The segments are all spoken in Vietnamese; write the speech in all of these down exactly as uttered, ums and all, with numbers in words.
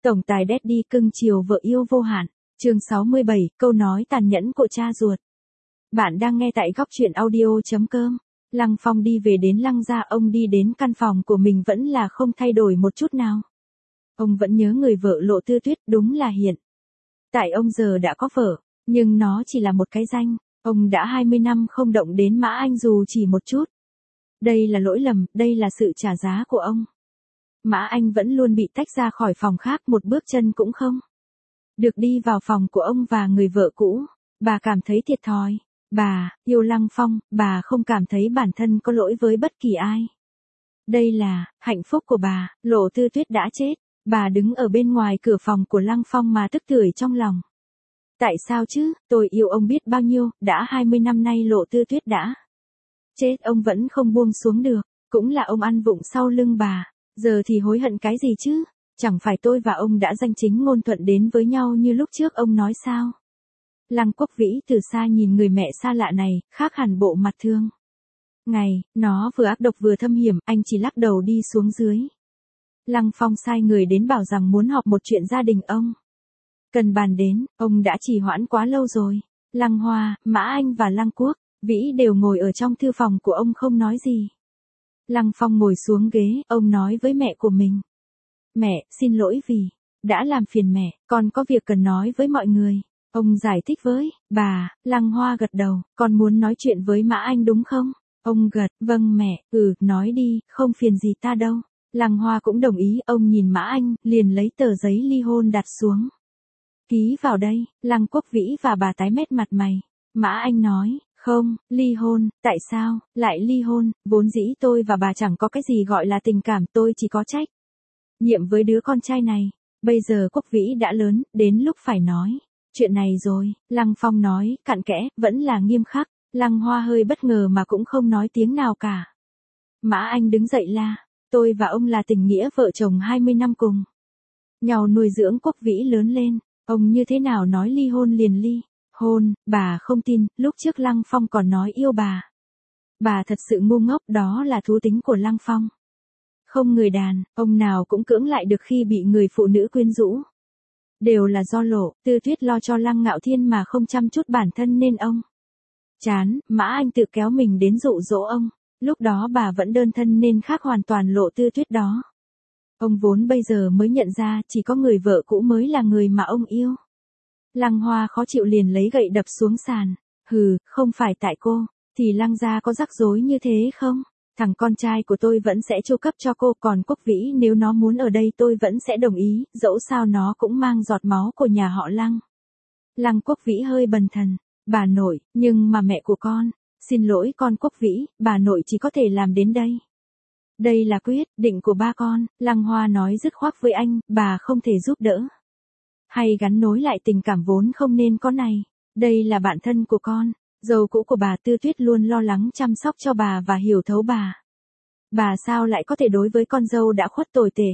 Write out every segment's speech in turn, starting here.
Tổng tài Daddy cưng chiều vợ yêu vô hạn. Chương sáu mươi bảy, câu nói tàn nhẫn của cha ruột. Bạn đang nghe tại góc truyện audio chấm com. Lăng Phong đi về đến Lăng gia, ông đi đến căn phòng của mình vẫn là không thay đổi một chút nào. Ông vẫn nhớ người vợ Lộ Tư Tuyết, đúng là hiện. Tại ông giờ đã có vợ, nhưng nó chỉ là một cái danh. Ông đã hai mươi năm không động đến Mã Anh dù chỉ một chút. Đây là lỗi lầm, đây là sự trả giá của ông. Mã Anh vẫn luôn bị tách ra khỏi phòng khác, một bước chân cũng không được đi vào phòng của ông và người vợ cũ. Bà cảm thấy thiệt thòi. Bà yêu Lăng Phong, bà không cảm thấy bản thân có lỗi với bất kỳ ai. Đây là hạnh phúc của bà. Lộ Tư Tuyết đã chết. Bà đứng ở bên ngoài cửa phòng của Lăng Phong mà tức tưởi trong lòng. Tại sao chứ, tôi yêu ông biết bao nhiêu, đã hai mươi năm nay Lộ Tư Tuyết đã chết ông vẫn không buông xuống được. Cũng là ông ăn vụng sau lưng bà. Giờ thì hối hận cái gì chứ? Chẳng phải tôi và ông đã danh chính ngôn thuận đến với nhau như lúc trước ông nói sao? Lăng Quốc Vĩ từ xa nhìn người mẹ xa lạ này, khác hẳn bộ mặt thương. Ngày, nó vừa ác độc vừa thâm hiểm, anh chỉ lắc đầu đi xuống dưới. Lăng Phong sai người đến bảo rằng muốn họp một chuyện gia đình ông. Cần bàn đến, ông đã trì hoãn quá lâu rồi. Lăng Hoa, Mã Anh và Lăng Quốc Vĩ đều ngồi ở trong thư phòng của ông không nói gì. Lăng Phong ngồi xuống ghế, ông nói với mẹ của mình. Mẹ, xin lỗi vì đã làm phiền mẹ, con có việc cần nói với mọi người. Ông giải thích với bà. Lăng Hoa gật đầu, con muốn nói chuyện với Mã Anh đúng không? Ông gật, vâng mẹ, ừ, nói đi, không phiền gì ta đâu. Lăng Hoa cũng đồng ý, ông nhìn Mã Anh, liền lấy tờ giấy ly hôn đặt xuống. Ký vào đây. Lăng Quốc Vĩ và bà tái mét mặt mày. Mã Anh nói, không, ly hôn, tại sao, lại ly hôn, vốn dĩ tôi và bà chẳng có cái gì gọi là tình cảm, tôi chỉ có trách nhiệm với đứa con trai này. Bây giờ Quốc Vĩ đã lớn, đến lúc phải nói chuyện này rồi. Lăng Phong nói, cặn kẽ, vẫn là nghiêm khắc. Lăng Hoa hơi bất ngờ mà cũng không nói tiếng nào cả. Mã Anh đứng dậy la, tôi và ông là tình nghĩa vợ chồng hai mươi năm cùng nhau nuôi dưỡng Quốc Vĩ lớn lên, ông như thế nào nói ly hôn liền ly hôn? Bà không tin, lúc trước Lăng Phong còn nói yêu bà. Bà thật sự ngu ngốc, đó là thú tính của Lăng Phong. Không người đàn, ông nào cũng cưỡng lại được khi bị người phụ nữ quyến rũ. Đều là do Lộ Tư Tuyết lo cho Lăng Ngạo Thiên mà không chăm chút bản thân nên ông chán. Mã Anh tự kéo mình đến dụ dỗ ông. Lúc đó bà vẫn đơn thân nên khác hoàn toàn Lộ Tư Tuyết đó. Ông vốn bây giờ mới nhận ra chỉ có người vợ cũ mới là người mà ông yêu. Lăng Hoa khó chịu liền lấy gậy đập xuống sàn. Hừ, không phải tại cô, thì Lăng gia có rắc rối như thế không? Thằng con trai của tôi vẫn sẽ chu cấp cho cô, còn Quốc Vĩ nếu nó muốn ở đây tôi vẫn sẽ đồng ý, dẫu sao nó cũng mang giọt máu của nhà họ Lăng. Lăng Quốc Vĩ hơi bần thần. Bà nội, nhưng mà mẹ của con, xin lỗi con Quốc Vĩ, bà nội chỉ có thể làm đến đây. Đây là quyết định của ba con. Lăng Hoa nói dứt khoát với anh, bà không thể giúp đỡ hay gắn nối lại tình cảm vốn không nên có này. Đây là bạn thân của con. Dâu cũ của bà Tư Tuyết luôn lo lắng chăm sóc cho bà và hiểu thấu bà. Bà sao lại có thể đối với con dâu đã khuất tồi tệ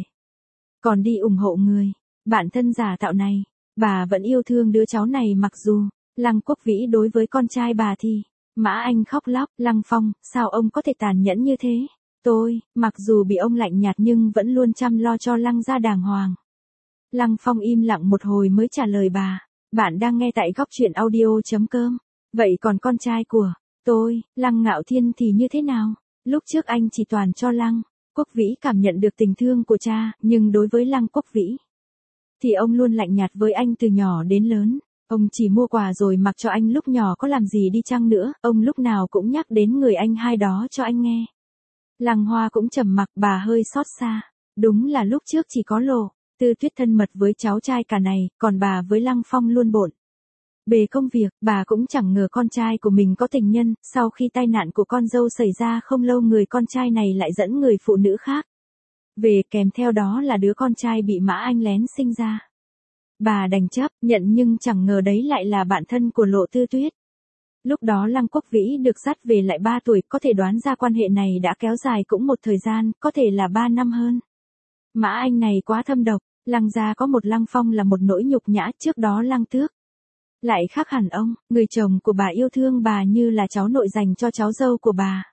còn đi ủng hộ người bạn thân giả tạo này? Bà vẫn yêu thương đứa cháu này mặc dù Lăng Quốc Vĩ đối với con trai bà thì. Mã Anh khóc lóc. Lăng Phong, sao ông có thể tàn nhẫn như thế? Tôi, mặc dù bị ông lạnh nhạt nhưng vẫn luôn chăm lo cho Lăng gia đàng hoàng. Lăng Phong im lặng một hồi mới trả lời bà. Bạn đang nghe tại góc truyện audio chấm com. Vậy còn con trai của tôi, Lăng Ngạo Thiên thì như thế nào? Lúc trước anh chỉ toàn cho Lăng Quốc Vĩ cảm nhận được tình thương của cha, nhưng đối với Lăng Quốc Vĩ thì ông luôn lạnh nhạt với anh từ nhỏ đến lớn. Ông chỉ mua quà rồi mặc cho anh, lúc nhỏ có làm gì đi chăng nữa, ông lúc nào cũng nhắc đến người anh hai đó cho anh nghe. Lăng Hoa cũng trầm mặc, bà hơi xót xa. Đúng là lúc trước chỉ có Lộ Tư Tuyết thân mật với cháu trai cả này, còn bà với Lăng Phong luôn bộn bề công việc. Bà cũng chẳng ngờ con trai của mình có tình nhân. Sau khi tai nạn của con dâu xảy ra không lâu, người con trai này lại dẫn người phụ nữ khác về, kèm theo đó là đứa con trai bị Mã Anh lén sinh ra. Bà đành chấp nhận, nhưng chẳng ngờ đấy lại là bạn thân của Lộ Tư Tuyết. Lúc đó Lăng Quốc Vĩ được dắt về lại ba tuổi, có thể đoán ra quan hệ này đã kéo dài cũng một thời gian, có thể là ba năm hơn. Mã Anh này quá thâm độc. Lăng gia có một Lăng Phong là một nỗi nhục nhã. Trước đó Lăng Tước lại khác hẳn ông. Người chồng của bà yêu thương bà như là cháu nội dành cho cháu dâu của bà.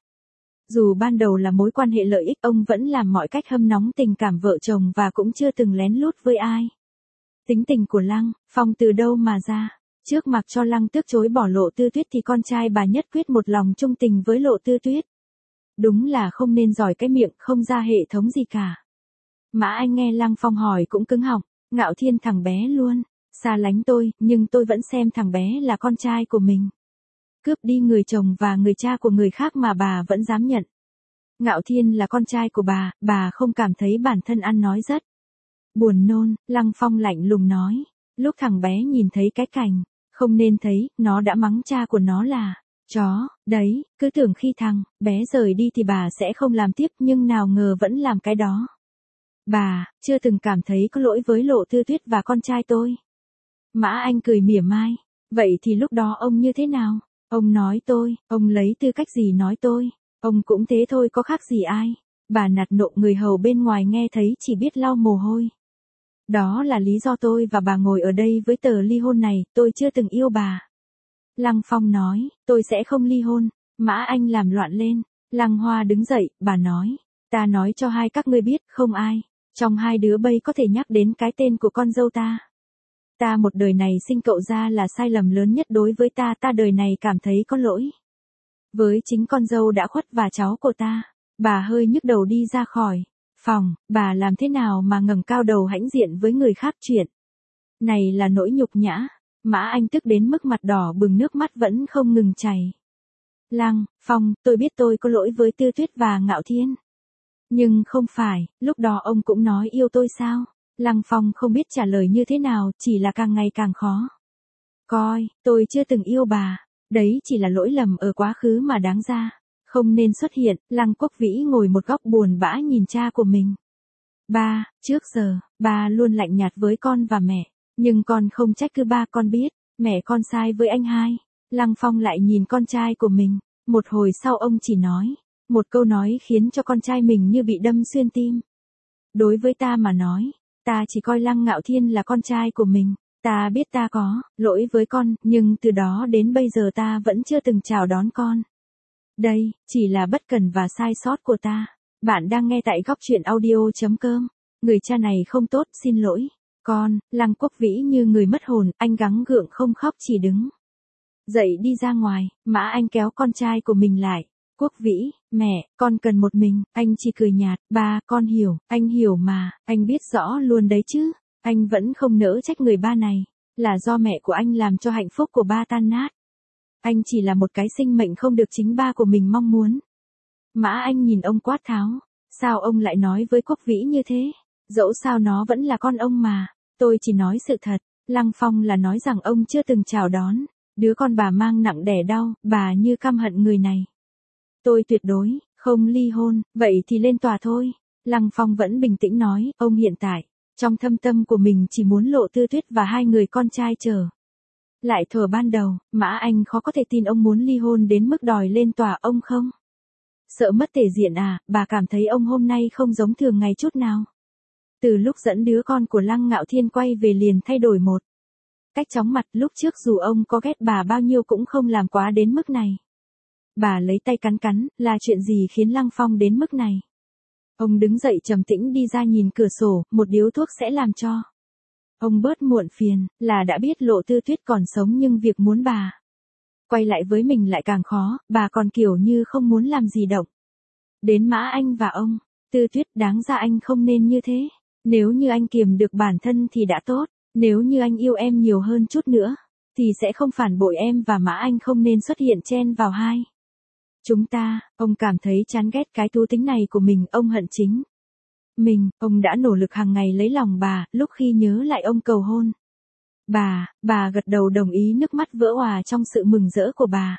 Dù ban đầu là mối quan hệ lợi ích, ông vẫn làm mọi cách hâm nóng tình cảm vợ chồng và cũng chưa từng lén lút với ai. Tính tình của Lăng Phong từ đâu mà ra? Trước mặc cho Lăng Tước chối bỏ Lộ Tư Tuyết thì con trai bà nhất quyết một lòng trung tình với Lộ Tư Tuyết. Đúng là không nên giỏi cái miệng, không ra hệ thống gì cả. Mã Anh nghe Lăng Phong hỏi cũng cứng họng, Ngạo Thiên thằng bé luôn, xa lánh tôi, nhưng tôi vẫn xem thằng bé là con trai của mình. Cướp đi người chồng và người cha của người khác mà bà vẫn dám nhận. Ngạo Thiên là con trai của bà, bà không cảm thấy bản thân ăn nói rất buồn nôn. Lăng Phong lạnh lùng nói, lúc thằng bé nhìn thấy cái cảnh không nên thấy, nó đã mắng cha của nó là chó, đấy, cứ tưởng khi thằng bé rời đi thì bà sẽ không làm tiếp, nhưng nào ngờ vẫn làm cái đó. Bà chưa từng cảm thấy có lỗi với Lộ Tư Tuyết và con trai tôi. Mã Anh cười mỉa mai, vậy thì lúc đó ông như thế nào? Ông nói tôi, ông lấy tư cách gì nói tôi? Ông cũng thế thôi, có khác gì ai? Bà nạt nộ người hầu bên ngoài nghe thấy chỉ biết lau mồ hôi. Đó là lý do tôi và bà ngồi ở đây với tờ ly hôn này, tôi chưa từng yêu bà. Lăng Phong nói, tôi sẽ không ly hôn. Mã Anh làm loạn lên. Lăng Hoa đứng dậy, bà nói, ta nói cho hai các ngươi biết, không ai trong hai đứa bây có thể nhắc đến cái tên của con dâu ta. Ta một đời này sinh cậu ra là sai lầm lớn nhất đối với ta, ta đời này cảm thấy có lỗi với chính con dâu đã khuất và cháu của ta. Bà hơi nhức đầu đi ra khỏi phòng, bà làm thế nào mà ngẩng cao đầu hãnh diện với người khác, chuyện này là nỗi nhục nhã. Mã Anh tức đến mức mặt đỏ bừng, nước mắt vẫn không ngừng chảy. Lăng Phong, tôi biết tôi có lỗi với Tư Tuyết và Ngạo Thiên. Nhưng không phải, lúc đó ông cũng nói yêu tôi sao? Lăng Phong không biết trả lời như thế nào, chỉ là càng ngày càng khó coi, tôi chưa từng yêu bà. Đấy chỉ là lỗi lầm ở quá khứ mà đáng ra không nên xuất hiện. Lăng Quốc Vĩ ngồi một góc buồn bã nhìn cha của mình. Ba, trước giờ, ba luôn lạnh nhạt với con và mẹ. Nhưng con không trách cứ ba, con biết, mẹ con sai với anh hai. Lăng Phong lại nhìn con trai của mình. Một hồi sau ông chỉ nói một câu nói khiến cho con trai mình như bị đâm xuyên tim. Đối với ta mà nói, ta chỉ coi Lăng Ngạo Thiên là con trai của mình. Ta biết ta có lỗi với con, nhưng từ đó đến bây giờ ta vẫn chưa từng chào đón con. Đây chỉ là bất cẩn và sai sót của ta. Bạn đang nghe tại góc truyện audio chấm com. Người cha này không tốt, xin lỗi. Con, Lăng Quốc Vĩ như người mất hồn, anh gắng gượng không khóc, chỉ đứng dậy đi ra ngoài. Mã Anh kéo con trai của mình lại. Quốc Vĩ, mẹ, con cần một mình. Anh chỉ cười nhạt, ba, con hiểu, anh hiểu mà, anh biết rõ luôn đấy chứ. Anh vẫn không nỡ trách người ba này, là do mẹ của anh làm cho hạnh phúc của ba tan nát. Anh chỉ là một cái sinh mệnh không được chính ba của mình mong muốn. Mã Anh nhìn ông quát tháo, sao ông lại nói với Quốc Vĩ như thế? Dẫu sao nó vẫn là con ông mà, tôi chỉ nói sự thật. Lăng Phong là nói rằng ông chưa từng chào đón đứa con bà mang nặng đẻ đau, bà như căm hận người này. Tôi tuyệt đối không ly hôn, vậy thì lên tòa thôi. Lăng Phong vẫn bình tĩnh nói, ông hiện tại trong thâm tâm của mình chỉ muốn Lộ Tư Tuyết và hai người con trai trở lại thuở ban đầu. Mã Anh khó có thể tin ông muốn ly hôn đến mức đòi lên tòa. Ông không sợ mất thể diện à? Bà cảm thấy ông hôm nay không giống thường ngày chút nào. Từ lúc dẫn đứa con của Lăng Ngạo Thiên quay về liền thay đổi một cách chóng mặt. Lúc trước dù ông có ghét bà bao nhiêu cũng không làm quá đến mức này. Bà lấy tay cắn cắn, là chuyện gì khiến Lăng Phong đến mức này? Ông đứng dậy trầm tĩnh đi ra nhìn cửa sổ, một điếu thuốc sẽ làm cho ông bớt muộn phiền. Là đã biết Lộ Tư Tuyết còn sống nhưng việc muốn bà quay lại với mình lại càng khó. Bà còn kiểu như không muốn làm gì động đến Mã Anh và ông. Tư Tuyết, đáng ra anh không nên như thế. Nếu như anh kiềm được bản thân thì đã tốt. Nếu như anh yêu em nhiều hơn chút nữa thì sẽ không phản bội em, và Mã Anh không nên xuất hiện chen vào hai chúng ta. Ông cảm thấy chán ghét cái thú tính này của mình, ông hận chính mình. Ông đã nỗ lực hàng ngày lấy lòng bà, lúc khi nhớ lại ông cầu hôn bà, bà gật đầu đồng ý, nước mắt vỡ òa trong sự mừng rỡ của bà.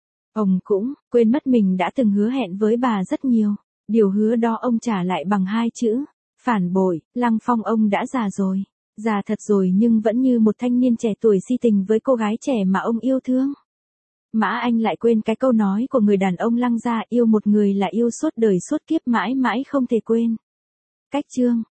Ông cũng quên mất mình đã từng hứa hẹn với bà rất nhiều. Điều hứa đó ông trả lại bằng hai chữ phản bội. Lăng Phong ông đã già rồi, già thật rồi, nhưng vẫn như một thanh niên trẻ tuổi si tình với cô gái trẻ mà ông yêu thương. Mã Anh lại quên cái câu nói của người đàn ông Lăng gia, yêu một người là yêu suốt đời suốt kiếp, mãi mãi không thể quên. Cách chương